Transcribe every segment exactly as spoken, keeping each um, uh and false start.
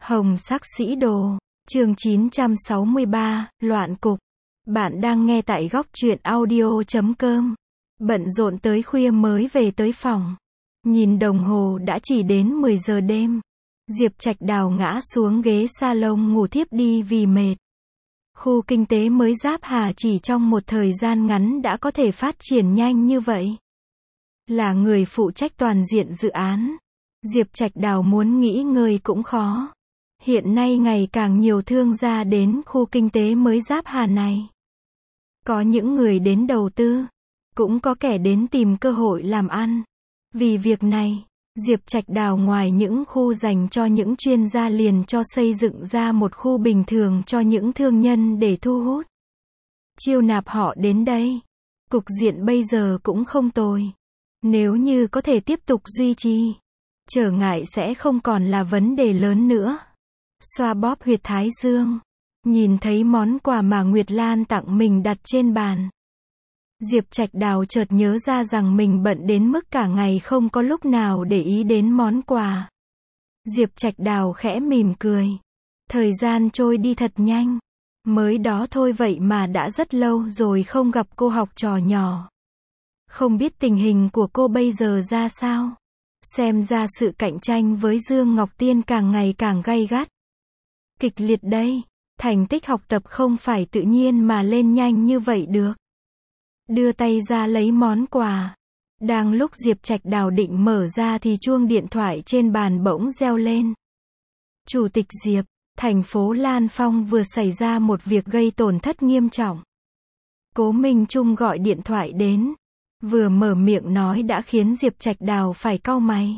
Hồng sắc sĩ đồ, chương chín trăm sáu mươi ba, loạn cục. Bạn đang nghe tại góc truyện audio chấm com. Bận rộn tới khuya mới về tới phòng. Nhìn đồng hồ đã chỉ đến mười giờ đêm. Diệp Trạch Đào ngã xuống ghế salon ngủ thiếp đi vì mệt. Khu kinh tế mới Giáp Hà chỉ trong một thời gian ngắn đã có thể phát triển nhanh như vậy. Là người phụ trách toàn diện dự án, Diệp Trạch Đào muốn nghỉ ngơi cũng khó. Hiện nay ngày càng nhiều thương gia đến khu kinh tế mới Giáp Hà này. Có những người đến đầu tư, cũng có kẻ đến tìm cơ hội làm ăn. Vì việc này, Diệp Trạch Đào ngoài những khu dành cho những chuyên gia liền cho xây dựng ra một khu bình thường cho những thương nhân để thu hút, chiêu nạp họ đến đây. Cục diện bây giờ cũng không tồi. Nếu như có thể tiếp tục duy trì, trở ngại sẽ không còn là vấn đề lớn nữa. Xoa bóp huyệt thái dương, nhìn thấy món quà mà Nguyệt Lan tặng mình đặt trên bàn. Diệp Trạch Đào chợt nhớ ra rằng mình bận đến mức cả ngày không có lúc nào để ý đến món quà. Diệp Trạch Đào khẽ mỉm cười. Thời gian trôi đi thật nhanh. Mới đó thôi vậy mà đã rất lâu rồi không gặp cô học trò nhỏ. Không biết tình hình của cô bây giờ ra sao? Xem ra sự cạnh tranh với Dương Ngọc Tiên càng ngày càng gay gắt. Kịch liệt đây. Thành tích học tập không phải tự nhiên mà lên nhanh như vậy được. Đưa tay ra lấy món quà. Đang lúc Diệp Trạch Đào định mở ra thì chuông điện thoại trên bàn bỗng reo lên. Chủ tịch Diệp, thành phố Lan Phong vừa xảy ra một việc gây tổn thất nghiêm trọng. Cố Minh Trung gọi điện thoại đến. Vừa mở miệng nói đã khiến Diệp Trạch Đào phải cau mày.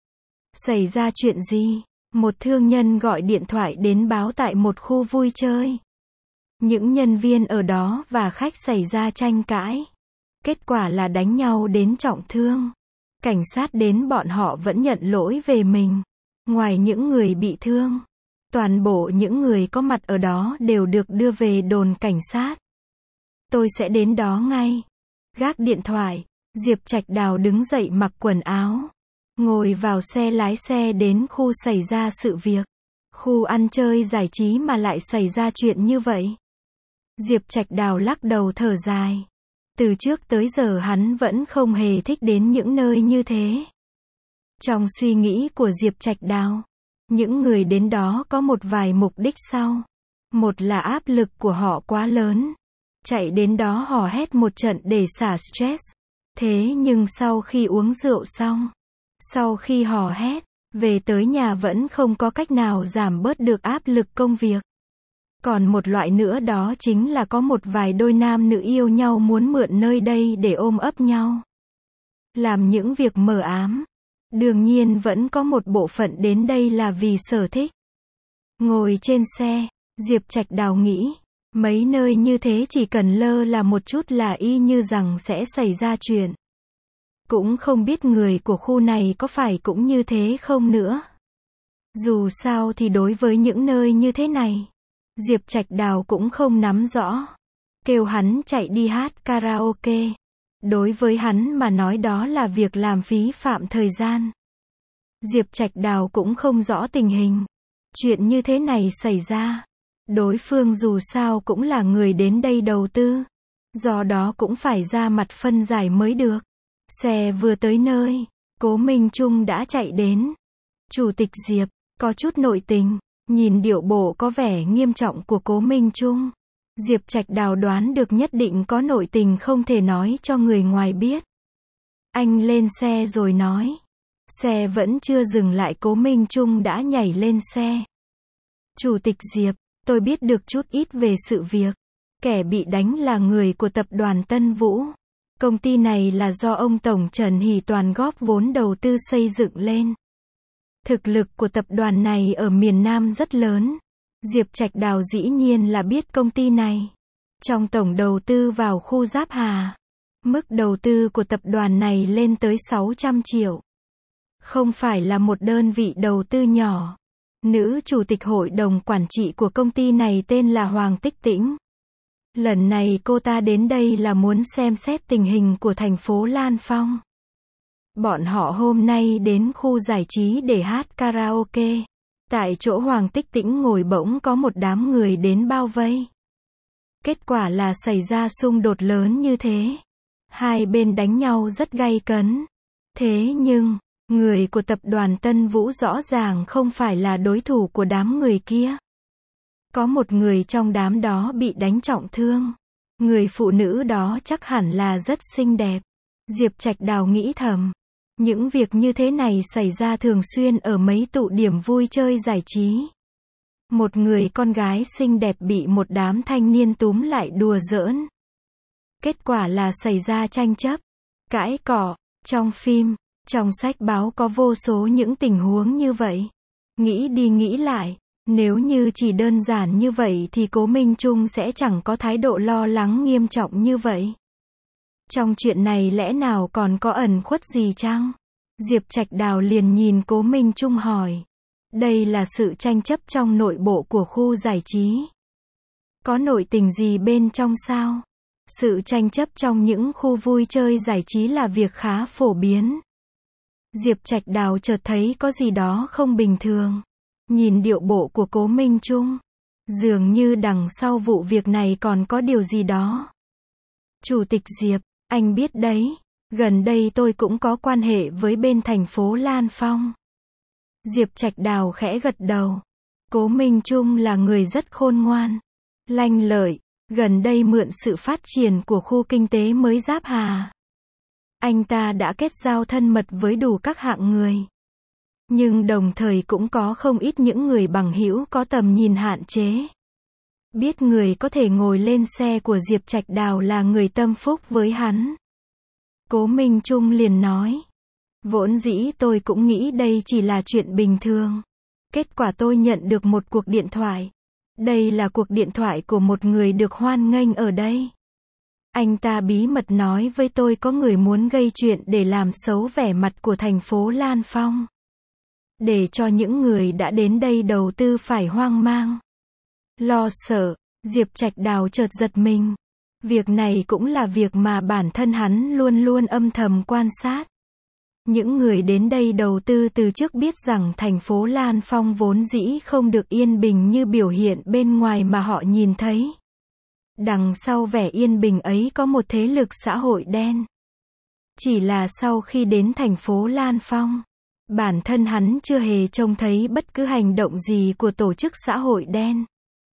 Xảy ra chuyện gì? Một thương nhân gọi điện thoại đến báo tại một khu vui chơi. Những nhân viên ở đó và khách xảy ra tranh cãi. Kết quả là đánh nhau đến trọng thương. Cảnh sát đến bọn họ vẫn nhận lỗi về mình. Ngoài những người bị thương, toàn bộ những người có mặt ở đó đều được đưa về đồn cảnh sát. Tôi sẽ đến đó ngay. Gác điện thoại, Diệp Trạch Đào đứng dậy mặc quần áo. Ngồi vào xe lái xe đến khu xảy ra sự việc. Khu ăn chơi giải trí mà lại xảy ra chuyện như vậy. Diệp Trạch Đào lắc đầu thở dài. Từ trước tới giờ hắn vẫn không hề thích đến những nơi như thế. Trong suy nghĩ của Diệp Trạch Đào, những người đến đó có một vài mục đích sau. Một là áp lực của họ quá lớn. Chạy đến đó hò hét một trận để xả stress. Thế nhưng sau khi uống rượu xong, sau khi hò hét, về tới nhà vẫn không có cách nào giảm bớt được áp lực công việc. Còn một loại nữa đó chính là có một vài đôi nam nữ yêu nhau muốn mượn nơi đây để ôm ấp nhau. Làm những việc mờ ám. Đương nhiên vẫn có một bộ phận đến đây là vì sở thích. Ngồi trên xe, Diệp Trạch Đào nghĩ, mấy nơi như thế chỉ cần lơ là một chút là y như rằng sẽ xảy ra chuyện. Cũng không biết người của khu này có phải cũng như thế không nữa. Dù sao thì đối với những nơi như thế này, Diệp Trạch Đào cũng không nắm rõ. Kêu hắn chạy đi hát karaoke. Đối với hắn mà nói đó là việc làm phí phạm thời gian. Diệp Trạch Đào cũng không rõ tình hình. Chuyện như thế này xảy ra. Đối phương dù sao cũng là người đến đây đầu tư. Do đó cũng phải ra mặt phân giải mới được. Xe vừa tới nơi, Cố Minh Trung đã chạy đến. Chủ tịch Diệp, có chút nội tình. Nhìn điệu bộ có vẻ nghiêm trọng của Cố Minh Trung, Diệp Trạch Đào đoán được nhất định có nội tình không thể nói cho người ngoài biết. Anh lên xe rồi nói. Xe vẫn chưa dừng lại Cố Minh Trung đã nhảy lên xe. Chủ tịch Diệp, tôi biết được chút ít về sự việc. Kẻ bị đánh là người của tập đoàn Tân Vũ. Công ty này là do ông Tổng Trần Hỷ Toàn góp vốn đầu tư xây dựng lên. Thực lực của tập đoàn này ở miền Nam rất lớn. Diệp Trạch Đào dĩ nhiên là biết công ty này. Trong tổng đầu tư vào khu Giáp Hà, mức đầu tư của tập đoàn này lên tới sáu trăm triệu. Không phải là một đơn vị đầu tư nhỏ. Nữ chủ tịch hội đồng quản trị của công ty này tên là Hoàng Tích Tĩnh. Lần này cô ta đến đây là muốn xem xét tình hình của thành phố Lan Phong. Bọn họ hôm nay đến khu giải trí để hát karaoke. Tại chỗ Hoàng Tích Tĩnh ngồi bỗng có một đám người đến bao vây. Kết quả là xảy ra xung đột lớn như thế. Hai bên đánh nhau rất gay cấn. Thế nhưng, người của tập đoàn Tân Vũ rõ ràng không phải là đối thủ của đám người kia. Có một người trong đám đó bị đánh trọng thương. Người phụ nữ đó chắc hẳn là rất xinh đẹp. Diệp Trạch Đào nghĩ thầm. Những việc như thế này xảy ra thường xuyên ở mấy tụ điểm vui chơi giải trí. Một người con gái xinh đẹp bị một đám thanh niên túm lại đùa giỡn. Kết quả là xảy ra tranh chấp, cãi cọ. Trong phim, trong sách báo có vô số những tình huống như vậy. Nghĩ đi nghĩ lại, nếu như chỉ đơn giản như vậy thì Cố Minh Trung sẽ chẳng có thái độ lo lắng nghiêm trọng như vậy. Trong chuyện này lẽ nào còn có ẩn khuất gì chăng? Diệp Trạch Đào liền nhìn Cố Minh Trung hỏi. Đây là sự tranh chấp trong nội bộ của khu giải trí. Có nội tình gì bên trong sao? Sự tranh chấp trong những khu vui chơi giải trí là việc khá phổ biến. Diệp Trạch Đào chợt thấy có gì đó không bình thường. Nhìn điệu bộ của Cố Minh Trung, dường như đằng sau vụ việc này còn có điều gì đó. Chủ tịch Diệp, anh biết đấy, gần đây tôi cũng có quan hệ với bên thành phố Lan Phong. Diệp Trạch Đào khẽ gật đầu. Cố Minh Trung là người rất khôn ngoan, lanh lợi, gần đây mượn sự phát triển của khu kinh tế mới Giáp Hà. Anh ta đã kết giao thân mật với đủ các hạng người. Nhưng đồng thời cũng có không ít những người bằng hữu có tầm nhìn hạn chế. Biết người có thể ngồi lên xe của Diệp Trạch Đào là người tâm phúc với hắn. Cố Minh Trung liền nói. Vốn dĩ tôi cũng nghĩ đây chỉ là chuyện bình thường. Kết quả tôi nhận được một cuộc điện thoại. Đây là cuộc điện thoại của một người được hoan nghênh ở đây. Anh ta bí mật nói với tôi có người muốn gây chuyện để làm xấu vẻ mặt của thành phố Lan Phong. Để cho những người đã đến đây đầu tư phải hoang mang, lo sợ. Diệp Trạch Đào chợt giật mình. Việc này cũng là việc mà bản thân hắn luôn luôn âm thầm quan sát. Những người đến đây đầu tư từ trước biết rằng thành phố Lan Phong vốn dĩ không được yên bình như biểu hiện bên ngoài mà họ nhìn thấy. Đằng sau vẻ yên bình ấy có một thế lực xã hội đen. Chỉ là sau khi đến thành phố Lan Phong, bản thân hắn chưa hề trông thấy bất cứ hành động gì của tổ chức xã hội đen.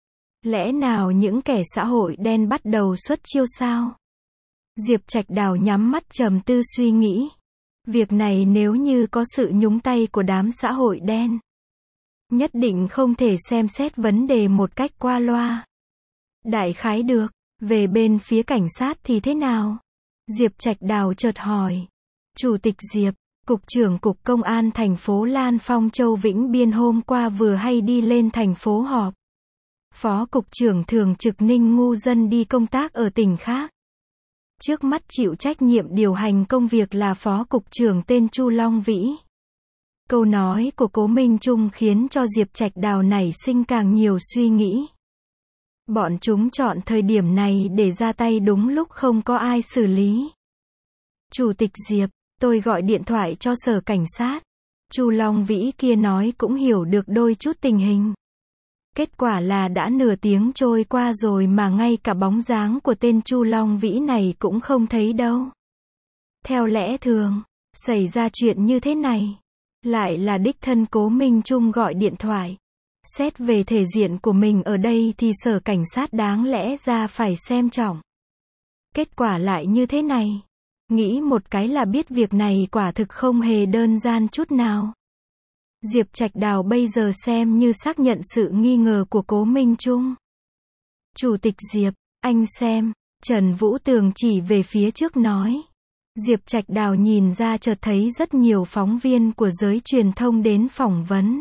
Lẽ nào những kẻ xã hội đen bắt đầu xuất chiêu sao? Diệp Trạch Đào nhắm mắt trầm tư suy nghĩ. Việc này nếu như có sự nhúng tay của đám xã hội đen, nhất định không thể xem xét vấn đề một cách qua loa. Đại khái được, về bên phía cảnh sát thì thế nào? Diệp Trạch Đào chợt hỏi. Chủ tịch Diệp, Cục trưởng Cục Công an thành phố Lan Phong Châu Vĩnh Biên hôm qua vừa hay đi lên thành phố họp. Phó Cục trưởng Thường trực Ninh Ngu Dân đi công tác ở tỉnh khác. Trước mắt chịu trách nhiệm điều hành công việc là Phó Cục trưởng tên Chu Long Vĩ. Câu nói của Cố Minh Trung khiến cho Diệp Trạch Đào nảy sinh càng nhiều suy nghĩ. Bọn chúng chọn thời điểm này để ra tay đúng lúc không có ai xử lý. Chủ tịch Diệp, tôi gọi điện thoại cho sở cảnh sát. Chu Long Vĩ kia nói cũng hiểu được đôi chút tình hình. Kết quả là đã nửa tiếng trôi qua rồi mà ngay cả bóng dáng của tên Chu Long Vĩ này cũng không thấy đâu. Theo lẽ thường, xảy ra chuyện như thế này, lại là đích thân Cố Minh Trung gọi điện thoại. Xét về thể diện của mình ở đây thì sở cảnh sát đáng lẽ ra phải xem trọng. Kết quả lại như thế này. Nghĩ một cái là biết việc này quả thực không hề đơn giản chút nào. Diệp Trạch Đào bây giờ xem như xác nhận sự nghi ngờ của Cố Minh Trung. Chủ tịch Diệp, anh xem, Trần Vũ Tường chỉ về phía trước nói. Diệp Trạch Đào nhìn ra chợt thấy rất nhiều phóng viên của giới truyền thông đến phỏng vấn.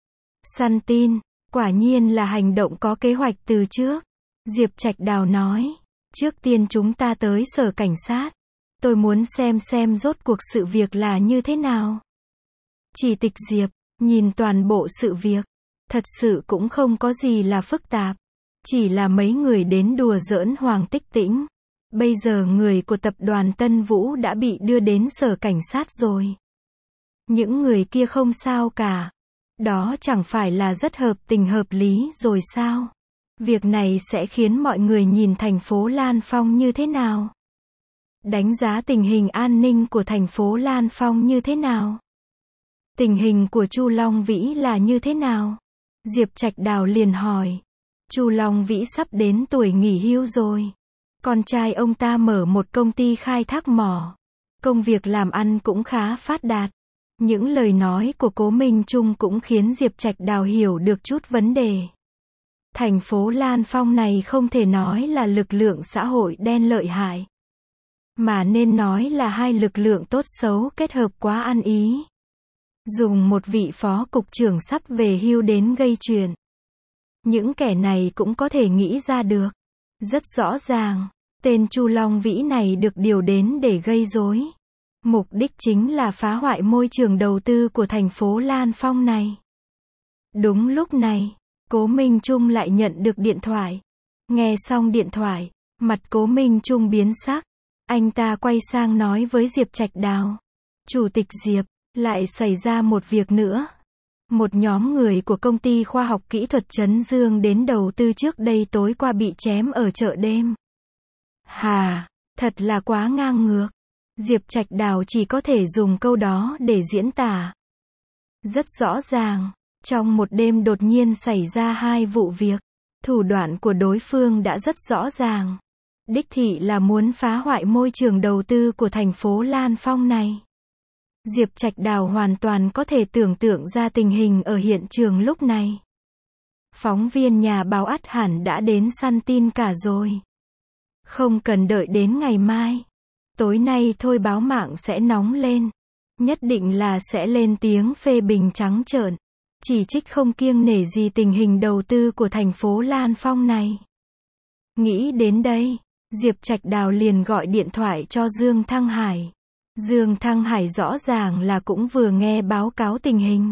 Săn tin, quả nhiên là hành động có kế hoạch từ trước. Diệp Trạch Đào nói, trước tiên chúng ta tới sở cảnh sát. Tôi muốn xem xem rốt cuộc sự việc là như thế nào. Chỉ tịch Diệp, nhìn toàn bộ sự việc, thật sự cũng không có gì là phức tạp. Chỉ là mấy người đến đùa giỡn Hoàng Tích Tĩnh. Bây giờ người của tập đoàn Tân Vũ đã bị đưa đến sở cảnh sát rồi. Những người kia không sao cả. Đó chẳng phải là rất hợp tình hợp lý rồi sao? Việc này sẽ khiến mọi người nhìn thành phố Lan Phong như thế nào? Đánh giá tình hình an ninh của thành phố Lan Phong như thế nào? Tình hình của Chu Long Vĩ là như thế nào? Diệp Trạch Đào liền hỏi. Chu Long Vĩ sắp đến tuổi nghỉ hưu rồi. Con trai ông ta mở một công ty khai thác mỏ. Công việc làm ăn cũng khá phát đạt. Những lời nói của Cố Minh Trung cũng khiến Diệp Trạch Đào hiểu được chút vấn đề. Thành phố Lan Phong này không thể nói là lực lượng xã hội đen lợi hại, mà nên nói là hai lực lượng tốt xấu kết hợp quá ăn ý. Dùng một vị phó cục trưởng sắp về hưu đến gây chuyện. Những kẻ này cũng có thể nghĩ ra được. Rất rõ ràng, tên Chu Long Vĩ này được điều đến để gây rối. Mục đích chính là phá hoại môi trường đầu tư của thành phố Lan Phong này. Đúng lúc này, Cố Minh Trung lại nhận được điện thoại. Nghe xong điện thoại, mặt Cố Minh Trung biến sắc. Anh ta quay sang nói với Diệp Trạch Đào. Chủ tịch Diệp, lại xảy ra một việc nữa. Một nhóm người của công ty khoa học kỹ thuật Trấn Dương đến đầu tư trước đây tối qua bị chém ở chợ đêm. Hà, thật là quá ngang ngược. Diệp Trạch Đào chỉ có thể dùng câu đó để diễn tả. Rất rõ ràng, trong một đêm đột nhiên xảy ra hai vụ việc. Thủ đoạn của đối phương đã rất rõ ràng. Đích thị là muốn phá hoại môi trường đầu tư của thành phố Lan Phong này. Diệp Trạch Đào hoàn toàn có thể tưởng tượng ra tình hình ở hiện trường lúc này. Phóng viên nhà báo ắt hẳn đã đến săn tin cả rồi. Không cần đợi đến ngày mai. Tối nay thôi báo mạng sẽ nóng lên. Nhất định là sẽ lên tiếng phê bình trắng trợn. Chỉ trích không kiêng nể gì tình hình đầu tư của thành phố Lan Phong này. Nghĩ đến đây, Diệp Trạch Đào liền gọi điện thoại cho Dương Thăng Hải. Dương Thăng Hải rõ ràng là cũng vừa nghe báo cáo tình hình.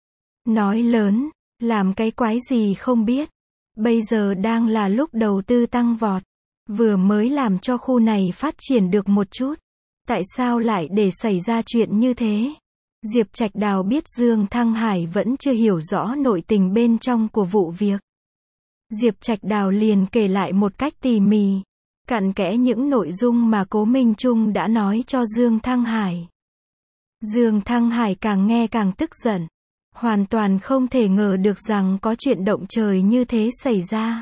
Nói lớn, làm cái quái gì không biết. Bây giờ đang là lúc đầu tư tăng vọt. Vừa mới làm cho khu này phát triển được một chút. Tại sao lại để xảy ra chuyện như thế? Diệp Trạch Đào biết Dương Thăng Hải vẫn chưa hiểu rõ nội tình bên trong của vụ việc. Diệp Trạch Đào liền kể lại một cách tỉ mỉ, cặn kẽ những nội dung mà Cố Minh Trung đã nói cho Dương Thăng Hải. Dương Thăng Hải càng nghe càng tức giận. Hoàn toàn không thể ngờ được rằng có chuyện động trời như thế xảy ra.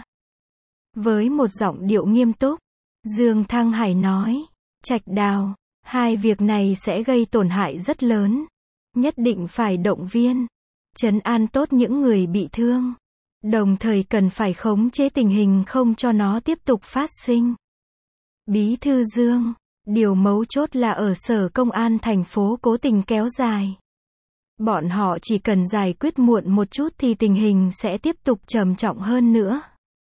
Với một giọng điệu nghiêm túc, Dương Thăng Hải nói, Trạch Đào, hai việc này sẽ gây tổn hại rất lớn. Nhất định phải động viên, trấn an tốt những người bị thương. Đồng thời cần phải khống chế tình hình không cho nó tiếp tục phát sinh. Bí thư Dương, điều mấu chốt là ở sở công an thành phố cố tình kéo dài. Bọn họ chỉ cần giải quyết muộn một chút thì tình hình sẽ tiếp tục trầm trọng hơn nữa.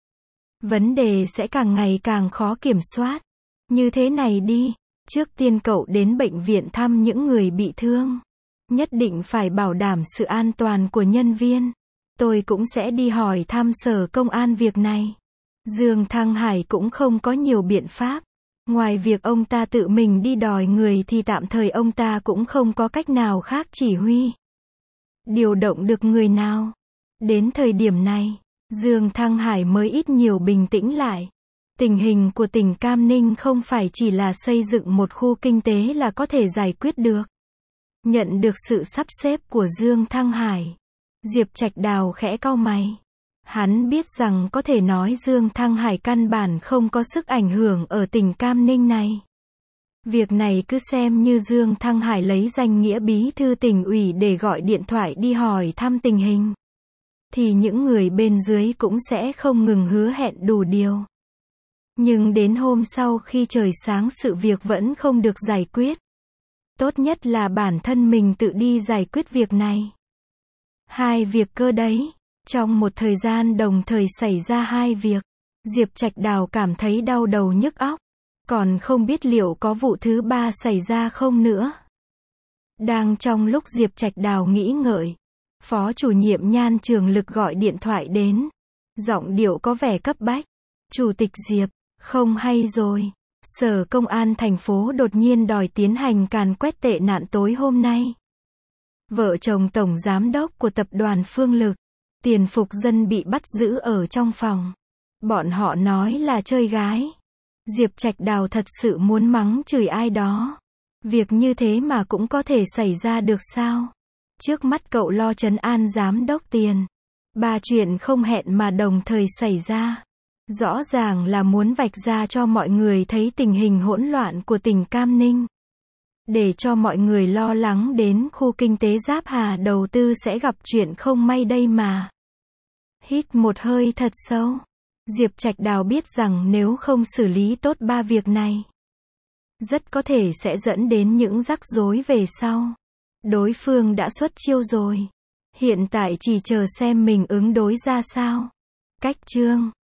Vấn đề sẽ càng ngày càng khó kiểm soát. Như thế này đi, trước tiên cậu đến bệnh viện thăm những người bị thương. Nhất định phải bảo đảm sự an toàn của nhân viên. Tôi cũng sẽ đi hỏi thăm sở công an việc này. Dương Thăng Hải cũng không có nhiều biện pháp. Ngoài việc ông ta tự mình đi đòi người thì tạm thời ông ta cũng không có cách nào khác chỉ huy. Điều động được người nào? Đến thời điểm này, Dương Thăng Hải mới ít nhiều bình tĩnh lại. Tình hình của tỉnh Cam Ninh không phải chỉ là xây dựng một khu kinh tế là có thể giải quyết được. Nhận được sự sắp xếp của Dương Thăng Hải, Diệp Trạch Đào khẽ cau mày. Hắn biết rằng có thể nói Dương Thăng Hải căn bản không có sức ảnh hưởng ở tỉnh Cam Ninh này. Việc này cứ xem như Dương Thăng Hải lấy danh nghĩa bí thư tỉnh ủy để gọi điện thoại đi hỏi thăm tình hình. Thì những người bên dưới cũng sẽ không ngừng hứa hẹn đủ điều. Nhưng đến hôm sau khi trời sáng sự việc vẫn không được giải quyết. Tốt nhất là bản thân mình tự đi giải quyết việc này. Hai việc cơ đấy. Trong một thời gian đồng thời xảy ra hai việc. Diệp Trạch Đào cảm thấy đau đầu nhức óc. Còn không biết liệu có vụ thứ ba xảy ra không nữa. Đang trong lúc Diệp Trạch Đào nghĩ ngợi, Phó chủ nhiệm Nhan Trường Lực gọi điện thoại đến. Giọng điệu có vẻ cấp bách. Chủ tịch Diệp, không hay rồi. Sở Công an thành phố đột nhiên đòi tiến hành càn quét tệ nạn tối hôm nay. Vợ chồng tổng giám đốc của tập đoàn Phương Lực, Tiền Phục Dân bị bắt giữ ở trong phòng. Bọn họ nói là chơi gái. Diệp Trạch Đào thật sự muốn mắng chửi ai đó. Việc như thế mà cũng có thể xảy ra được sao? Trước mắt cậu lo trấn an giám đốc Tiền. Ba chuyện không hẹn mà đồng thời xảy ra. Rõ ràng là muốn vạch ra cho mọi người thấy tình hình hỗn loạn của tỉnh Cam Ninh. Để cho mọi người lo lắng đến khu kinh tế Giáp Hà đầu tư sẽ gặp chuyện không may đây mà. Hít một hơi thật sâu. Diệp Trạch Đào biết rằng nếu không xử lý tốt ba việc này, rất có thể sẽ dẫn đến những rắc rối về sau. Đối phương đã xuất chiêu rồi. Hiện tại chỉ chờ xem mình ứng đối ra sao. Cách chương